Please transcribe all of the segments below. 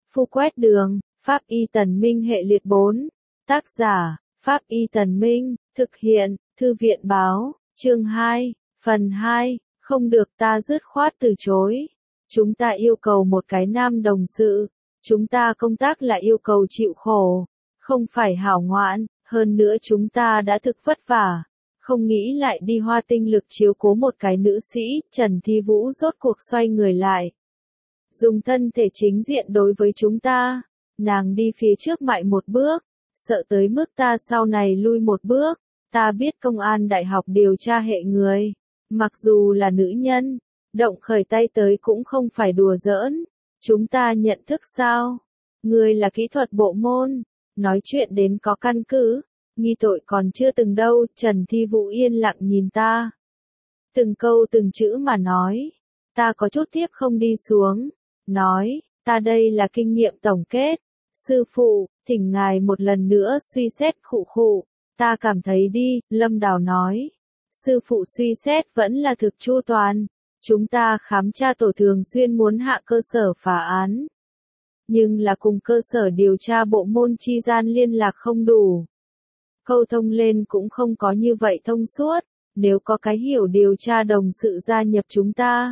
Phu quét đường, Pháp Y Tần Minh hệ liệt 4. Tác giả, Pháp Y Tần Minh, thực hiện, Thư viện báo, chương 2, phần 2, không được ta dứt khoát từ chối. Chúng ta yêu cầu một cái nam đồng sự, chúng ta công tác là yêu cầu chịu khổ, không phải hảo ngoạn, hơn nữa chúng ta đã thực vất vả, không nghĩ lại đi hoa tinh lực chiếu cố một cái nữ sĩ. Trần Thi Vũ rốt cuộc xoay người lại, dùng thân thể chính diện đối với chúng ta, nàng đi phía trước mại một bước, sợ tới mức ta sau này lui một bước. Ta biết công an đại học điều tra hệ người, mặc dù là nữ nhân, động khởi tay tới cũng không phải đùa giỡn. Chúng ta nhận thức sao? Ngươi là kỹ thuật bộ môn, nói chuyện đến có căn cứ, nghi tội còn chưa từng đâu. Trần Thi Vũ yên lặng nhìn ta, từng câu từng chữ mà nói. Ta có chút tiếp không đi xuống, nói, ta đây là kinh nghiệm tổng kết. Sư phụ, thỉnh ngài một lần nữa suy xét. Khụ khụ, ta cảm thấy đi, Lâm Đào nói. Sư phụ suy xét vẫn là thực chu toàn. Chúng ta khám tra tổ thường xuyên muốn hạ cơ sở phá án, nhưng là cùng cơ sở điều tra bộ môn chi gian liên lạc không đủ. Câu thông lên cũng không có như vậy thông suốt. Nếu có cái hiểu điều tra đồng sự gia nhập chúng ta,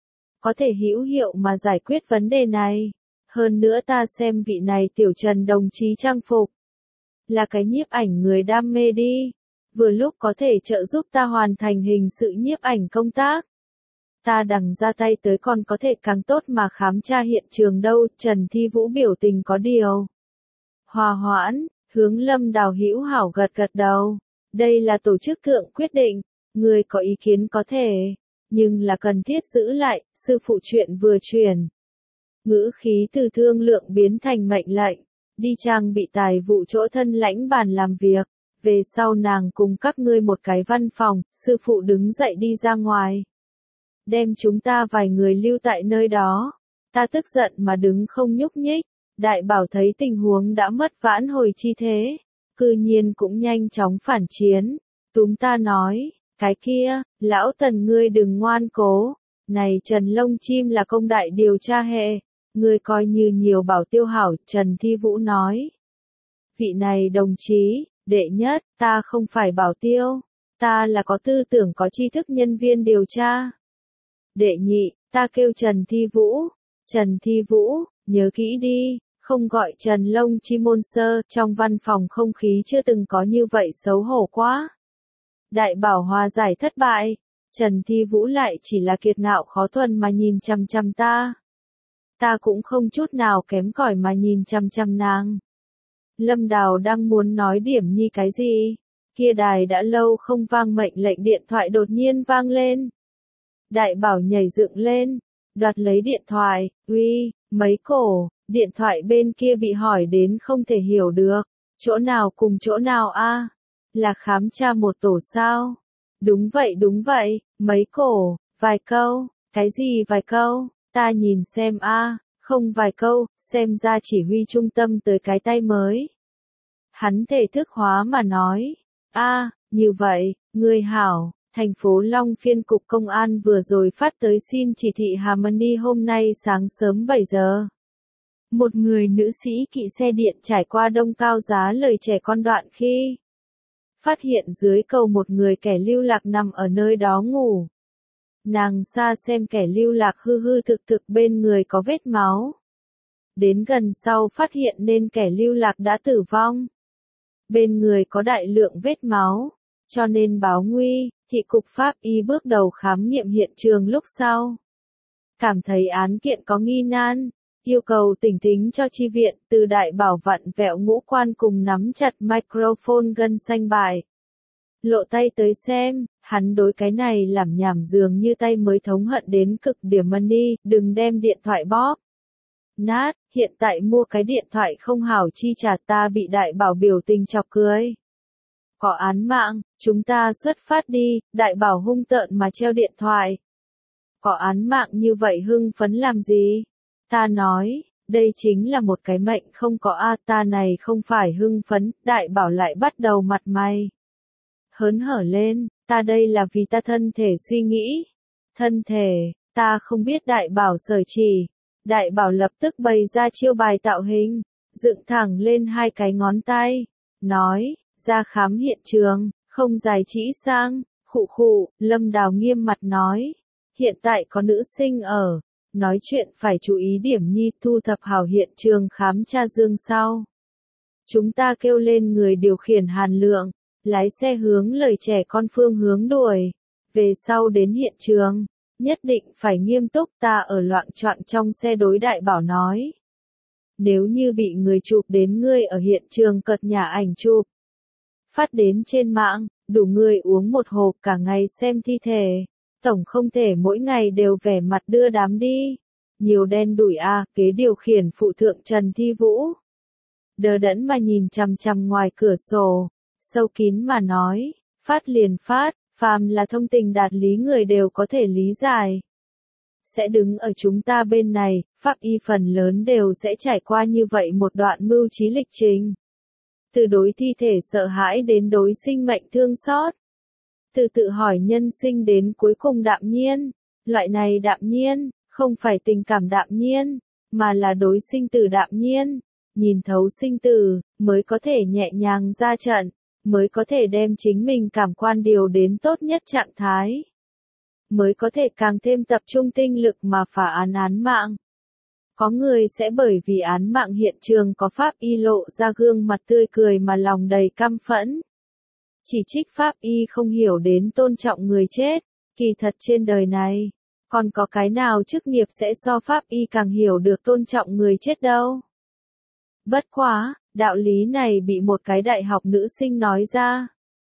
có thể hữu hiệu mà giải quyết vấn đề này. Hơn nữa ta xem vị này tiểu Trần đồng chí trang phục, là cái nhiếp ảnh người đam mê đi, vừa lúc có thể trợ giúp ta hoàn thành hình sự nhiếp ảnh công tác. Ta đằng ra tay tới còn có thể càng tốt mà khám tra hiện trường đâu. Trần Thi Vũ biểu tình có điều hòa hoãn, hướng Lâm Đào hữu hảo gật gật đầu. Đây là tổ chức thượng quyết định, người có ý kiến có thể, nhưng là cần thiết giữ lại. Sư phụ chuyện vừa chuyển, ngữ khí từ thương lượng biến thành mệnh lệnh, đi trang bị tài vụ chỗ thân lãnh bàn làm việc. Về sau nàng cùng các ngươi một cái văn phòng. Sư phụ đứng dậy đi ra ngoài, đem chúng ta vài người lưu tại nơi đó. Ta tức giận mà đứng không nhúc nhích. Đại Bảo thấy tình huống đã mất vãn hồi chi thế, cư nhiên cũng nhanh chóng phản chiến. Túm ta nói, cái kia, lão Tần ngươi đừng ngoan cố, này Trần Lông Chim là công đại điều tra hệ, ngươi coi như nhiều bảo tiêu hảo. Trần Thi Vũ nói, vị này đồng chí, đệ nhất, ta không phải bảo tiêu, ta là có tư tưởng có tri thức nhân viên điều tra. Đệ nhị, ta kêu Trần Thi Vũ. Trần Thi Vũ, nhớ kỹ đi, không gọi Trần Lông Chim môn sơ. Trong văn phòng không khí chưa từng có như vậy xấu hổ quá. Đại Bảo hòa giải thất bại, Trần Thi Vũ lại chỉ là kiệt ngạo khó thuần mà nhìn chằm chằm ta. Ta cũng không chút nào kém cỏi mà nhìn chằm chằm nàng. Lâm Đào đang muốn nói điểm nhi cái gì, kia đài đã lâu không vang mệnh lệnh điện thoại đột nhiên vang lên. Đại Bảo nhảy dựng lên, đoạt lấy điện thoại. Uy, mấy cổ. Điện thoại bên kia bị hỏi đến không thể hiểu được. Chỗ nào cùng chỗ nào a? Là khám tra một tổ sao? Đúng vậy, mấy cổ. Vài câu. Cái gì vài câu? Ta nhìn xem a. Không vài câu, xem ra chỉ huy trung tâm tới cái tay mới. Hắn thể thức hóa mà nói. A, như vậy, người hảo. Thành phố Long Phiên Cục Công an vừa rồi phát tới xin chỉ thị Harmony hôm nay sáng sớm 7 giờ. Một người nữ sĩ kỵ xe điện trải qua Đông Cao Giá lời trẻ con đoạn khi phát hiện dưới cầu một người kẻ lưu lạc nằm ở nơi đó ngủ. Nàng xa xem kẻ lưu lạc hư hư thực thực bên người có vết máu. Đến gần sau phát hiện nên kẻ lưu lạc đã tử vong. Bên người có đại lượng vết máu, cho nên báo nguy. Thị cục Pháp y bước đầu khám nghiệm hiện trường lúc sau, cảm thấy án kiện có nghi nan, yêu cầu tỉnh tính cho chi viện. Từ Đại Bảo vặn vẹo ngũ quan cùng nắm chặt microphone gân xanh bại lộ tay tới xem, hắn đối cái này làm nhảm dường như tay mới thống hận đến cực điểm. Money, đừng đem điện thoại bóp nát, hiện tại mua cái điện thoại không hảo chi trả. Ta bị Đại Bảo biểu tình chọc cười. Có án mạng, chúng ta xuất phát đi. Đại Bảo hung tợn mà treo điện thoại. Có án mạng như vậy hưng phấn làm gì? Ta nói, đây chính là một cái mệnh không có a. Ta này không phải hưng phấn. Đại Bảo lại bắt đầu mặt mày hớn hở lên. Ta đây là vì ta thân thể suy nghĩ. Thân thể, ta không biết. Đại Bảo sởi chỉ. Đại bảo lập tức bày ra chiêu bài tạo hình, dựng thẳng lên hai cái ngón tay, nói, ra khám hiện trường, không dài chỉ sang, khụ khụ, Lâm Đào nghiêm mặt nói, hiện tại có nữ sinh ở, nói chuyện phải chú ý điểm nhi, thu thập hảo hiện trường khám tra dương sau. Chúng ta kêu lên người điều khiển Hàn Lượng, lái xe hướng lời trẻ con phương hướng đuổi, về sau đến hiện trường, nhất định phải nghiêm túc, ta ở loạng choạng trong xe đối Đại bảo nói. Nếu như bị người chụp đến ngươi ở hiện trường cật nhà ảnh chụp, phát đến trên mạng, đủ người uống một hộp cả ngày xem thi thể, tổng không thể mỗi ngày đều vẻ mặt đưa đám đi. Nhiều đen đủi a, kế điều khiển phụ thượng Trần Thi Vũ. Đờ đẫn mà nhìn chằm chằm ngoài cửa sổ, sâu kín mà nói, phát liền phát, phàm là thông tình đạt lý người đều có thể lý giải. Sẽ đứng ở chúng ta bên này, pháp y phần lớn đều sẽ trải qua như vậy một đoạn mưu trí lịch trình. Từ đối thi thể sợ hãi đến đối sinh mệnh thương xót. Từ tự hỏi nhân sinh đến cuối cùng đạm nhiên. Loại này đạm nhiên, không phải tình cảm đạm nhiên, mà là đối sinh tử đạm nhiên. Nhìn thấu sinh tử, mới có thể nhẹ nhàng ra trận, mới có thể đem chính mình cảm quan điều đến tốt nhất trạng thái. Mới có thể càng thêm tập trung tinh lực mà phá án mạng. Có người sẽ bởi vì án mạng hiện trường có pháp y lộ ra gương mặt tươi cười mà lòng đầy căm phẫn. Chỉ trích pháp y không hiểu đến tôn trọng người chết, kỳ thật trên đời này, còn có cái nào chức nghiệp sẽ so pháp y càng hiểu được tôn trọng người chết đâu. Bất quá, đạo lý này bị một cái đại học nữ sinh nói ra.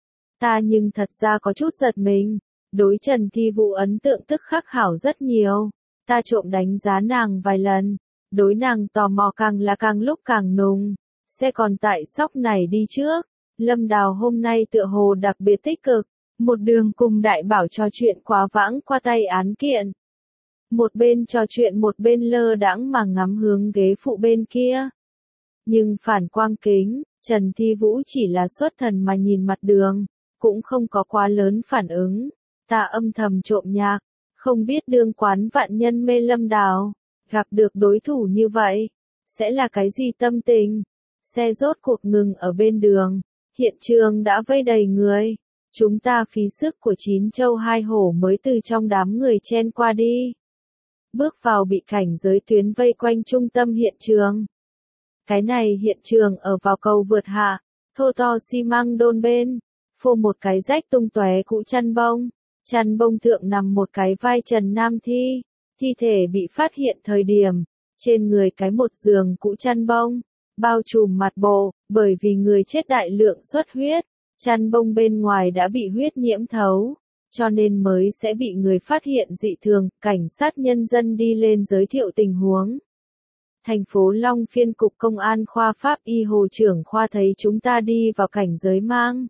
Ta nhưng thật ra có chút giật mình, đối Trần Thi Vũ ấn tượng tức khắc hảo rất nhiều. Ta trộm đánh giá nàng vài lần, đối nàng tò mò càng là càng lúc càng nùng, sẽ còn tại sóc này đi trước. Lâm Đào hôm nay tựa hồ đặc biệt tích cực, một đường cùng Đại bảo trò chuyện quá vãng qua tay án kiện. Một bên trò chuyện một bên lơ đãng mà ngắm hướng ghế phụ bên kia. Nhưng phản quang kính, Trần Thi Vũ chỉ là xuất thần mà nhìn mặt đường, cũng không có quá lớn phản ứng. Ta âm thầm trộm nhạc, không biết đương quán vạn nhân mê Lâm Đào, gặp được đối thủ như vậy, sẽ là cái gì tâm tình. Xe rốt cuộc ngừng ở bên đường, hiện trường đã vây đầy người. Chúng ta phí sức của 9 châu 2 hổ mới từ trong đám người chen qua đi. Bước vào bị cảnh giới tuyến vây quanh trung tâm hiện trường. Cái này hiện trường ở vào cầu vượt hạ, thô to xi măng đôn bên, phô một cái rách tung tóe cũ chăn bông. Chăn bông thượng nằm một cái vai trần nam thi. Thi thể bị phát hiện thời điểm, trên người cái một giường cũ chăn bông, bao trùm mặt bộ, bởi vì người chết đại lượng xuất huyết, chăn bông bên ngoài đã bị huyết nhiễm thấu, cho nên mới sẽ bị người phát hiện dị thường. Cảnh sát nhân dân đi lên giới thiệu tình huống. Thành phố Long Phiên Cục Công an khoa Pháp y Hồ trưởng khoa thấy chúng ta đi vào cảnh giới mang.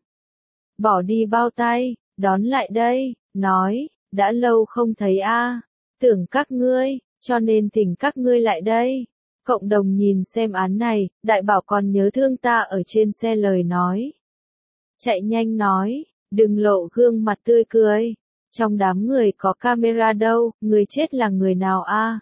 Bỏ đi bao tay, đón lại đây, nói, đã lâu không thấy a, tưởng các ngươi, cho nên thỉnh các ngươi lại đây. Cộng đồng nhìn xem án này, Đại bảo còn nhớ thương ta ở trên xe lời nói. Chạy nhanh nói, đừng lộ gương mặt tươi cười. Trong đám người có camera đâu, người chết là người nào a?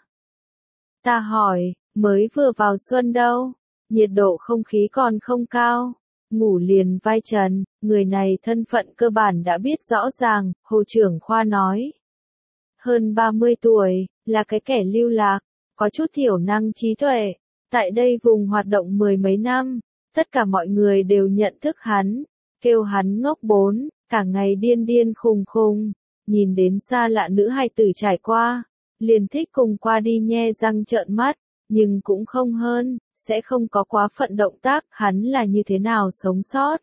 Ta hỏi, mới vừa vào xuân đâu, nhiệt độ không khí còn không cao. Ngủ liền vai trần, người này thân phận cơ bản đã biết rõ ràng, Hồ trưởng khoa nói. Hơn 30 tuổi, là cái kẻ lưu lạc, có chút thiểu năng trí tuệ, tại đây vùng hoạt động mười mấy năm, tất cả mọi người đều nhận thức hắn, kêu hắn ngốc bốn, cả ngày điên điên khùng khùng, nhìn đến xa lạ nữ hài tử trải qua, liền thích cùng qua đi nhe răng trợn mắt, nhưng cũng không hơn, sẽ không có quá phận động tác, hắn là như thế nào sống sót.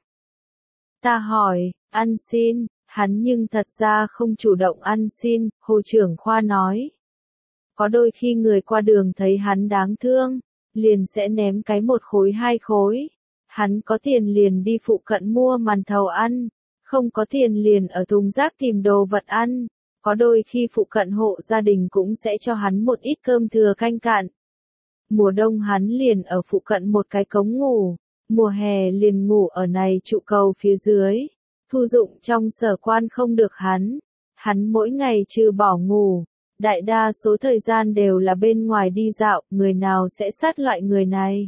Ta hỏi, ăn xin, hắn nhưng thật ra không chủ động ăn xin, Hồ trưởng khoa nói. Có đôi khi người qua đường thấy hắn đáng thương, liền sẽ ném cái 1 khối 2 khối. Hắn có tiền liền đi phụ cận mua màn thầu ăn, không có tiền liền ở thùng rác tìm đồ vật ăn. Có đôi khi phụ cận hộ gia đình cũng sẽ cho hắn một ít cơm thừa canh cạn. Mùa đông hắn liền ở phụ cận một cái cống ngủ, mùa hè liền ngủ ở này trụ cầu phía dưới. Thu dụng trong sở quan không được hắn mỗi ngày trừ bỏ ngủ, Đại đa số thời gian đều là bên ngoài đi dạo, người nào sẽ sát loại người này?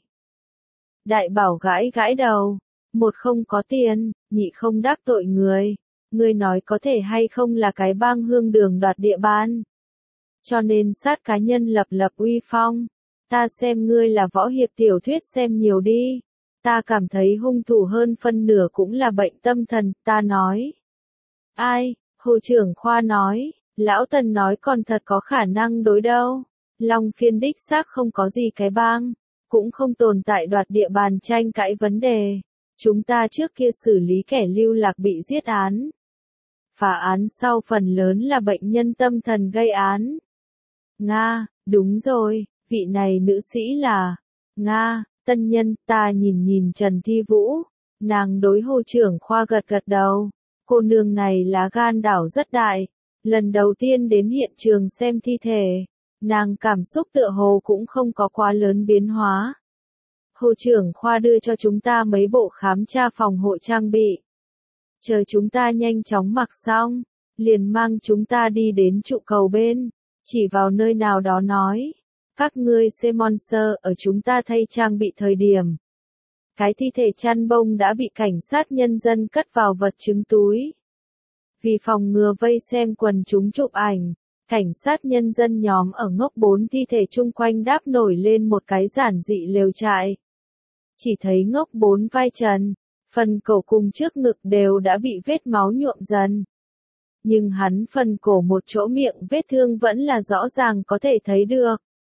Đại bảo gãi gãi đầu. Một không có tiền, nhị không đắc tội người. Ngươi nói có thể hay không là cái bang hương đường đoạt địa bàn. Cho nên sát cá nhân lập lập uy phong. Ta xem ngươi là võ hiệp tiểu thuyết xem nhiều đi. Ta cảm thấy hung thủ hơn phân nửa cũng là bệnh tâm thần, ta nói. Ai? Hồ trưởng khoa nói. Lão Tần nói còn thật có khả năng đối đâu. Long Phiên đích xác không có gì cái bang. Cũng không tồn tại đoạt địa bàn tranh cãi vấn đề. Chúng ta trước kia xử lý kẻ lưu lạc bị giết án. Phá án sau phần lớn là bệnh nhân tâm thần gây án. Nga, đúng rồi, vị này nữ sĩ là Nga, tân nhân, ta nhìn nhìn Trần Thi Vũ. Nàng đối Hồ trưởng khoa gật gật đầu. Cô nương này lá gan đảo rất đại. Lần đầu tiên đến hiện trường xem thi thể. Nàng cảm xúc tựa hồ cũng không có quá lớn biến hóa. Hồ trưởng khoa đưa cho chúng ta mấy bộ khám tra phòng hộ trang bị. Chờ chúng ta nhanh chóng mặc xong, liền mang chúng ta đi đến trụ cầu bên, chỉ vào nơi nào đó nói. Các ngươi xem monster ở chúng ta thay trang bị thời điểm. Cái thi thể chăn bông đã bị cảnh sát nhân dân cất vào vật chứng túi. Vì phòng ngừa vây xem quần chúng chụp ảnh, cảnh sát nhân dân nhóm ở ngóc 4 thi thể chung quanh đáp nổi lên một cái giản dị lều trại. Chỉ thấy ngóc 4 vai trần, phần cổ cùng trước ngực đều đã bị vết máu nhuộm dần. Nhưng hắn phần cổ một chỗ miệng vết thương vẫn là rõ ràng có thể thấy được.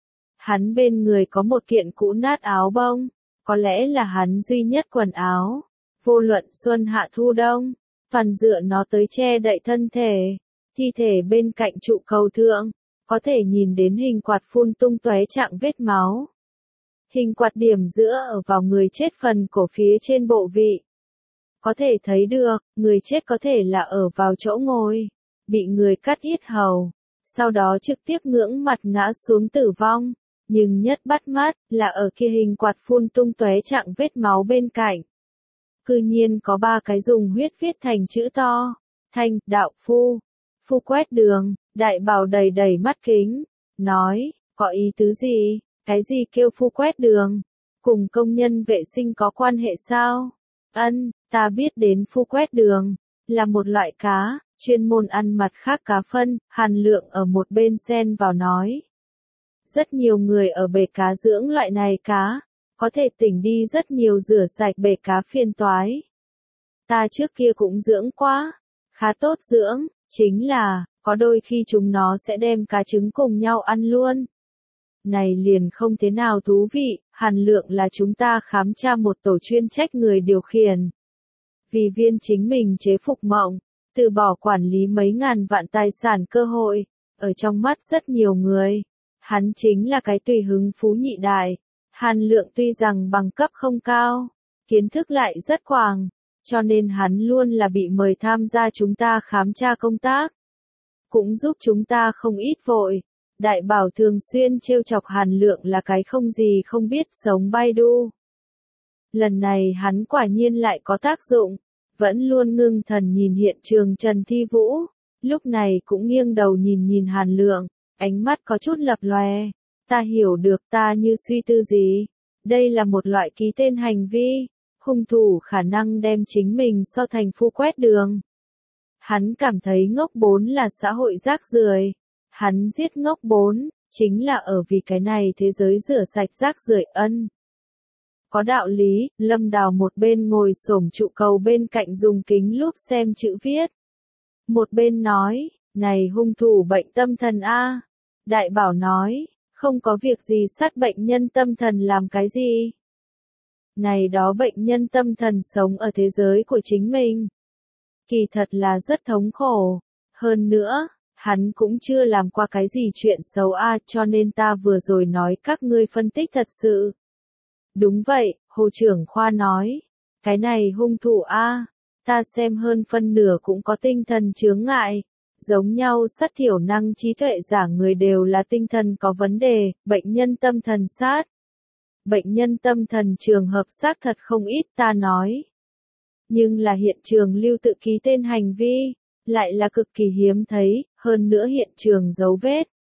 Hắn bên người có một kiện cũ nát áo bông, có lẽ là hắn duy nhất quần áo. Vô luận xuân hạ thu đông, toàn dựa nó tới che đậy thân thể. Thi thể bên cạnh trụ cầu thượng, có thể nhìn đến hình quạt phun tung tóe trạng vết máu. Hình quạt điểm giữa ở vào người chết phần cổ phía trên bộ vị. Có thể thấy được, người chết có thể là ở vào chỗ ngồi, bị người cắt yết hầu, sau đó trực tiếp ngưỡng mặt ngã xuống tử vong. Nhưng nhất bắt mắt là ở kia hình quạt phun tung tóe trạng vết máu bên cạnh. Cư nhiên có 3 cái dùng huyết viết thành chữ to. Thanh, đạo phu. Phu quét đường, đại bảo đầy đầy mắt kính. Nói, có ý tứ gì? Cái gì kêu phu quét đường? Cùng công nhân vệ sinh có quan hệ sao? Ân, ta biết đến phu quét đường. Là một loại cá, chuyên môn ăn mặt khác cá phân. Hàn Lượng ở một bên xen vào nói. Rất nhiều người ở bể cá dưỡng loại này cá. Có thể tỉnh đi rất nhiều rửa sạch bể cá phiền toái. Ta trước kia cũng dưỡng quá. Khá tốt dưỡng, chính là, có đôi khi chúng nó sẽ đem cá trứng cùng nhau ăn luôn. Này liền không thế nào thú vị, Hàn Lượng là chúng ta khám tra một tổ chuyên trách người điều khiển. Vì viên chính mình chế phục mộng, từ bỏ quản lý mấy ngàn vạn tài sản cơ hội, ở trong mắt rất nhiều người. Hắn chính là cái tùy hứng phú nhị đại. Hàn Lượng tuy rằng bằng cấp không cao, kiến thức lại rất quảng, cho nên hắn luôn là bị mời tham gia chúng ta khám tra công tác. Cũng giúp chúng ta không ít vội. Đại bảo thường xuyên trêu chọc Hàn Lượng là cái không gì không biết sống Baidu. Lần này hắn quả nhiên lại có tác dụng, vẫn luôn ngưng thần nhìn hiện trường Trần Thi Vũ, lúc này cũng nghiêng đầu nhìn nhìn Hàn Lượng, ánh mắt có chút lập lòe. Ta hiểu được ta như suy tư gì. Đây là một loại ký tên hành vi, hung thủ khả năng đem chính mình so thành phu quét đường. Hắn cảm thấy ngốc 4 là xã hội rác rưởi. Hắn giết ngốc 4, chính là ở vì cái này thế giới rửa sạch rác rưởi ân. Có đạo lý, Lâm Đào một bên ngồi xổm trụ cầu bên cạnh dùng kính lúp xem chữ viết. Một bên nói, này hung thủ bệnh tâm thần a. Đại bảo nói, không có việc gì sát bệnh nhân tâm thần làm cái gì. Này đó bệnh nhân tâm thần sống ở thế giới của chính mình. Kỳ thật là rất thống khổ. Hơn nữa, hắn cũng chưa làm qua cái gì chuyện xấu a, cho nên ta vừa rồi nói các ngươi phân tích thật sự. Đúng vậy, Hồ trưởng khoa nói. Cái này hung thủ a, ta xem hơn phân nửa cũng có tinh thần chướng ngại. Giống nhau sát thiểu năng trí tuệ giả người đều là tinh thần có vấn đề, bệnh nhân tâm thần sát. Bệnh nhân tâm thần trường hợp xác thật không ít ta nói. Nhưng là hiện trường lưu tự ký tên hành vi, lại là cực kỳ hiếm thấy, hơn nữa hiện trường dấu vết,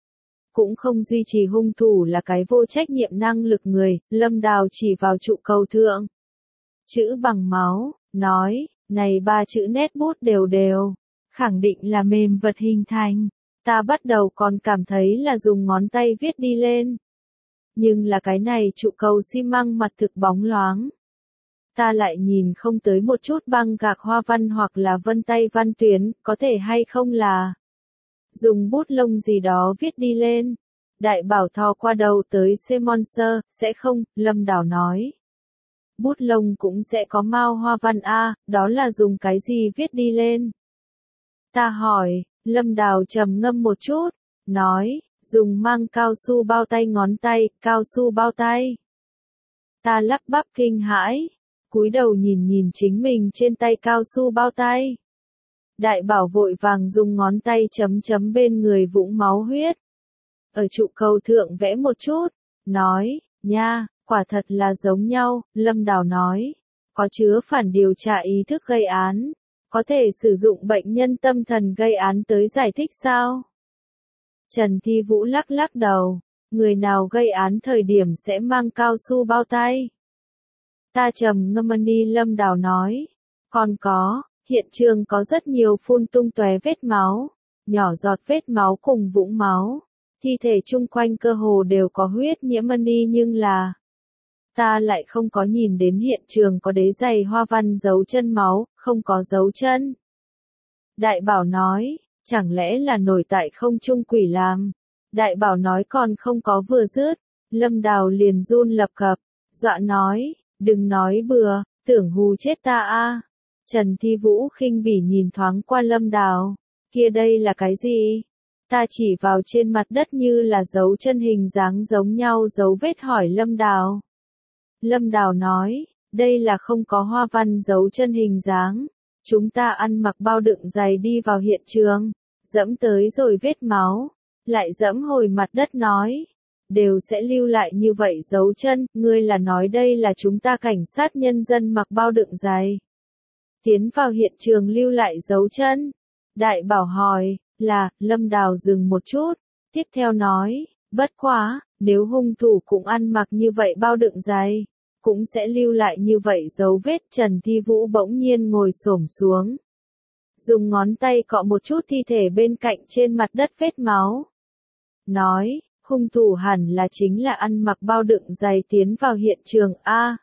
cũng không duy trì hung thủ là cái vô trách nhiệm năng lực người, Lâm Đào chỉ vào trụ cầu thượng. Chữ bằng máu, nói, này 3 chữ nét bút đều đều, khẳng định là mềm vật hình thành. Ta bắt đầu còn cảm thấy là dùng ngón tay viết đi lên. Nhưng là cái này trụ cầu xi măng mặt thực bóng loáng. Ta lại nhìn không tới một chút băng gạc hoa văn hoặc là vân tay văn tuyến, có thể hay không là dùng bút lông gì đó viết đi lên. Đại bảo thò qua đầu tới Semonser, sẽ không, Lâm Đào nói. Bút lông cũng sẽ có mao hoa văn a, đó là dùng cái gì viết đi lên? Ta hỏi, Lâm Đào trầm ngâm một chút, nói, dùng mang cao su bao tay ngón tay, cao su bao tay. Ta lắp bắp kinh hãi, cúi đầu nhìn nhìn chính mình trên tay cao su bao tay. Đại bảo vội vàng dùng ngón tay chấm chấm bên người vũng máu huyết. Ở trụ cầu thượng vẽ một chút, nói, nha, quả thật là giống nhau, Lâm Đào nói. Có chứa phản điều tra ý thức gây án. Có thể sử dụng bệnh nhân tâm thần gây án tới giải thích sao? Trần Thi Vũ lắc lắc đầu. Người nào gây án thời điểm sẽ mang cao su bao tay? Ta trầm ngâm đi, Lâm Đào nói. Còn có, hiện trường có rất nhiều phun tung tóe vết máu, nhỏ giọt vết máu cùng vũng máu. Thi thể chung quanh cơ hồ đều có huyết nhiễm đi, nhưng là ta lại không có nhìn đến hiện trường có đế giày hoa văn dấu chân máu, không có dấu chân. Đại bảo nói, chẳng lẽ là nổi tại không trung quỷ làm? Đại bảo nói còn không có vừa dứt, Lâm Đào liền run lập cập, dọa nói, đừng nói bừa, tưởng hù chết ta a. Trần Thi Vũ khinh bỉ nhìn thoáng qua Lâm Đào, kia đây là cái gì? Ta chỉ vào trên mặt đất như là dấu chân hình dáng giống nhau dấu vết hỏi Lâm Đào. Lâm Đào nói, đây là không có hoa văn dấu chân hình dáng. Chúng ta ăn mặc bao đựng giày đi vào hiện trường, dẫm tới rồi vết máu, lại dẫm hồi mặt đất nói, đều sẽ lưu lại như vậy dấu chân, ngươi là nói đây là chúng ta cảnh sát nhân dân mặc bao đựng giày. Tiến vào hiện trường lưu lại dấu chân. Đại bảo hỏi, là, Lâm Đào dừng một chút, tiếp theo nói, bất quá, nếu hung thủ cũng ăn mặc như vậy bao đựng giày, cũng sẽ lưu lại như vậy dấu vết. Trần Thi Vũ bỗng nhiên ngồi xổm xuống, dùng ngón tay cọ một chút thi thể bên cạnh trên mặt đất vết máu. Nói, hung thủ hẳn là chính là ăn mặc bao đựng giày tiến vào hiện trường a.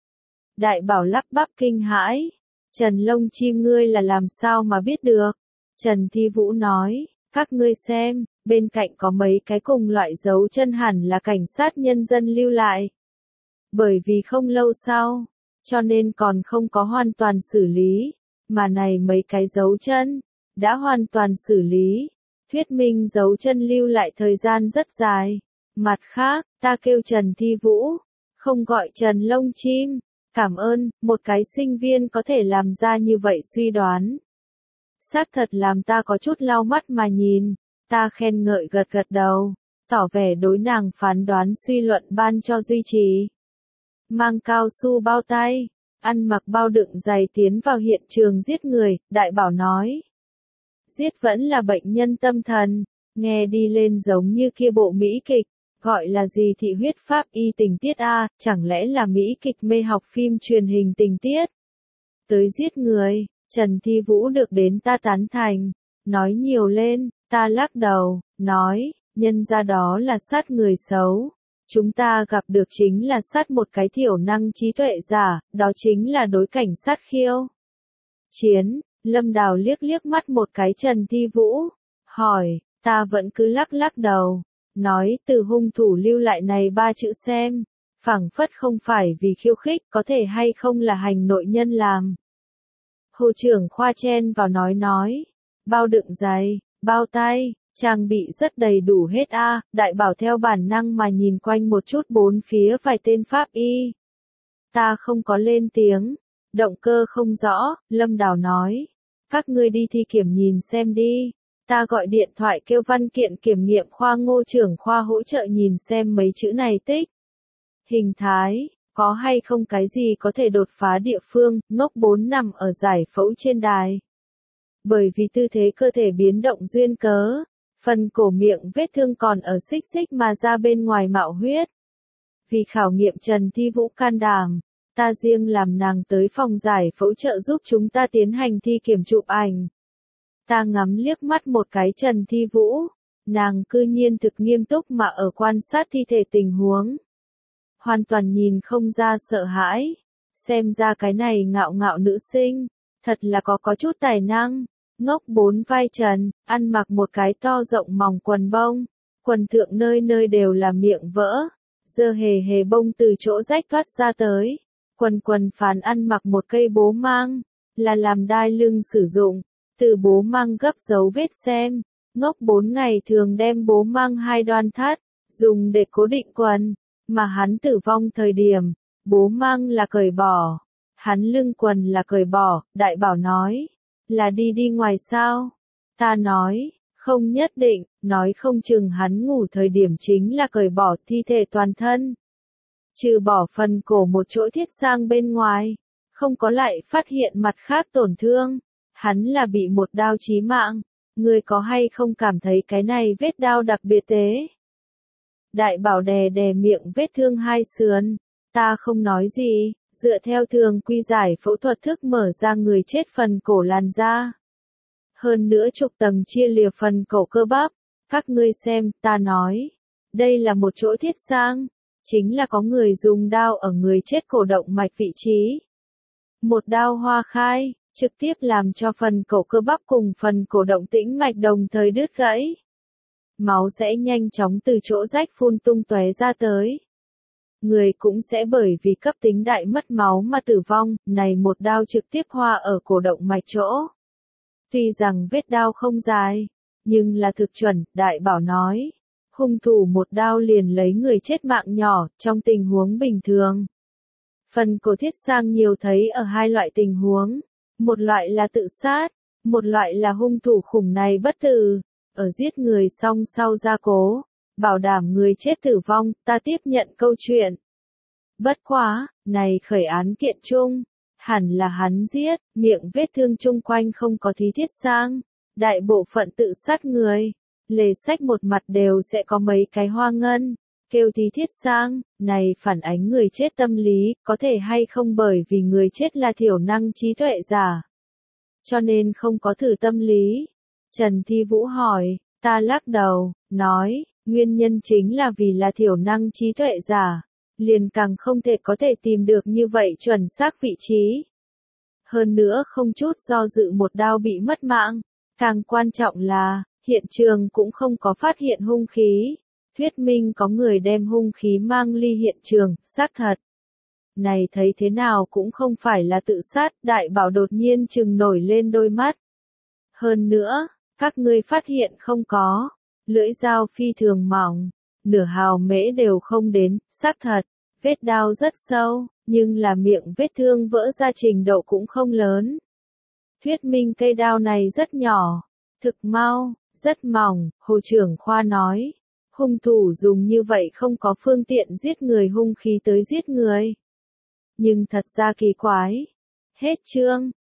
Đại bảo lắp bắp kinh hãi, Trần Lông Chim ngươi là làm sao mà biết được? Trần Thi Vũ nói, các ngươi xem, bên cạnh có mấy cái cùng loại dấu chân hẳn là cảnh sát nhân dân lưu lại. Bởi vì không lâu sau, cho nên còn không có hoàn toàn xử lý, mà này mấy cái dấu chân, đã hoàn toàn xử lý. Thuyết minh dấu chân lưu lại thời gian rất dài. Mặt khác, ta kêu Trần Thi Vũ, không gọi Trần Lông Chim. Cảm ơn, một cái sinh viên có thể làm ra như vậy suy đoán. Xác thật làm ta có chút lau mắt mà nhìn, ta khen ngợi gật gật đầu, tỏ vẻ đối nàng phán đoán suy luận ban cho duy trì. Mang cao su bao tay, ăn mặc bao đựng giày tiến vào hiện trường giết người, đại bảo nói. Giết vẫn là bệnh nhân tâm thần, nghe đi lên giống như kia bộ Mỹ kịch, gọi là gì thị huyết pháp y tình tiết a, chẳng lẽ là Mỹ kịch mê học phim truyền hình tình tiết. Tới giết người, Trần Thi Vũ được đến ta tán thành, nói nhiều lên, ta lắc đầu, nói, nhân ra đó là sát người xấu. Chúng ta gặp được chính là sát một cái thiểu năng trí tuệ giả, đó chính là đối cảnh sát khiêu chiến. Lâm Đào liếc liếc mắt một cái Trần Thi Vũ, hỏi, ta vẫn cứ lắc lắc đầu, nói từ hung thủ lưu lại này 3 chữ xem, phảng phất không phải vì khiêu khích, có thể hay không là hành nội nhân làm. Hồ trưởng khoa chen vào nói, bao đựng giày, bao tay, trang bị rất đầy đủ hết a. Đại bảo theo bản năng mà nhìn quanh một chút bốn phía vài tên pháp y. Ta không có lên tiếng, động cơ không rõ, Lâm Đào nói, các ngươi đi thi kiểm nhìn xem đi. Ta gọi điện thoại kêu văn kiện kiểm nghiệm khoa Ngô trưởng khoa hỗ trợ nhìn xem mấy chữ này tích. Hình thái, có hay không cái gì có thể đột phá địa phương, ngốc 4 nằm ở giải phẫu trên đài. Bởi vì tư thế cơ thể biến động duyên cớ, Phần cổ miệng vết thương còn ở xích xích mà ra bên ngoài mạo huyết. Vì khảo nghiệm Trần Thi Vũ can đảm, ta riêng làm nàng tới phòng giải phẫu trợ giúp chúng ta tiến hành thi kiểm chụp ảnh. Ta ngắm liếc mắt một cái Trần Thi Vũ, nàng cư nhiên thực nghiêm túc mà ở quan sát thi thể tình huống. Hoàn toàn nhìn không ra sợ hãi, xem ra cái này ngạo ngạo nữ sinh, thật là có chút tài năng. Ngốc 4 vai trần, ăn mặc một cái to rộng mỏng quần bông, quần thượng nơi nơi đều là miệng vỡ, dơ hề hề bông từ chỗ rách thoát ra tới. Quần phán ăn mặc một cây bố mang, là làm đai lưng sử dụng, từ bố mang gấp dấu vết xem. Ngốc 4 ngày thường đem bố mang hai đoan thắt, dùng để cố định quần, mà hắn tử vong thời điểm, bố mang là cởi bỏ, hắn lưng quần là cởi bỏ. Đại bảo nói, là đi ngoài sao? Ta nói, không nhất định, nói không chừng hắn ngủ thời điểm chính là cởi bỏ thi thể toàn thân. Trừ bỏ phần cổ một chỗ thiết sang bên ngoài, không có lại phát hiện mặt khác tổn thương, hắn là bị một đao chí mạng, ngươi có hay không cảm thấy cái này vết đao đặc biệt tế? Đại bảo đè đè miệng vết thương hai sườn, ta không nói gì, dựa theo thường quy giải phẫu thuật thức mở ra người chết phần cổ làn da. Hơn nữa chục tầng chia lìa phần cổ cơ bắp, các ngươi xem, ta nói, đây là một chỗ thiết sang, chính là có người dùng đao ở người chết cổ động mạch vị trí. Một đao hoa khai, trực tiếp làm cho phần cổ cơ bắp cùng phần cổ động tĩnh mạch đồng thời đứt gãy. Máu sẽ nhanh chóng từ chỗ rách phun tung tóe ra tới. Người cũng sẽ bởi vì cấp tính đại mất máu mà tử vong, này một đao trực tiếp hoa ở cổ động mạch chỗ. Tuy rằng vết đao không dài, nhưng là thực chuẩn, đại bảo nói. Hung thủ một đao liền lấy người chết mạng nhỏ, trong tình huống bình thường. Phần cổ thiết sang nhiều thấy ở hai loại tình huống. Một loại là tự sát, một loại là hung thủ khủng này bất tử. Ở giết người xong sau gia cố, bảo đảm người chết tử vong, ta tiếp nhận câu chuyện. Bất quá, này khởi án kiện chung, hẳn là hắn giết, miệng vết thương chung quanh không có thí thiết sang. Đại bộ phận tự sát người, lề sách một mặt đều sẽ có mấy cái hoa ngân, kêu thí thiết sang, này phản ánh người chết tâm lý, có thể hay không bởi vì người chết là thiểu năng trí tuệ giả. Cho nên không có thử tâm lý. Trần Thi Vũ hỏi, ta lắc đầu, nói, nguyên nhân chính là vì là thiểu năng trí tuệ giả, liền càng không thể có thể tìm được như vậy chuẩn xác vị trí. Hơn nữa không chút do dự một đao bị mất mạng, càng quan trọng là, hiện trường cũng không có phát hiện hung khí, thuyết minh có người đem hung khí mang ly hiện trường, xác thật. Này thấy thế nào cũng không phải là tự sát, đại bảo đột nhiên trừng nổi lên đôi mắt. Hơn nữa, các ngươi phát hiện không có, lưỡi dao phi thường mỏng, nửa hào mễ đều không đến, xác thật, vết đao rất sâu, nhưng là miệng vết thương vỡ ra trình độ cũng không lớn. Thuyết minh cây đao này rất nhỏ, thực mau, rất mỏng, Hồ trưởng khoa nói. Hung thủ dùng như vậy không có phương tiện giết người hung khí tới giết người. Nhưng thật ra kỳ quái. Hết chương.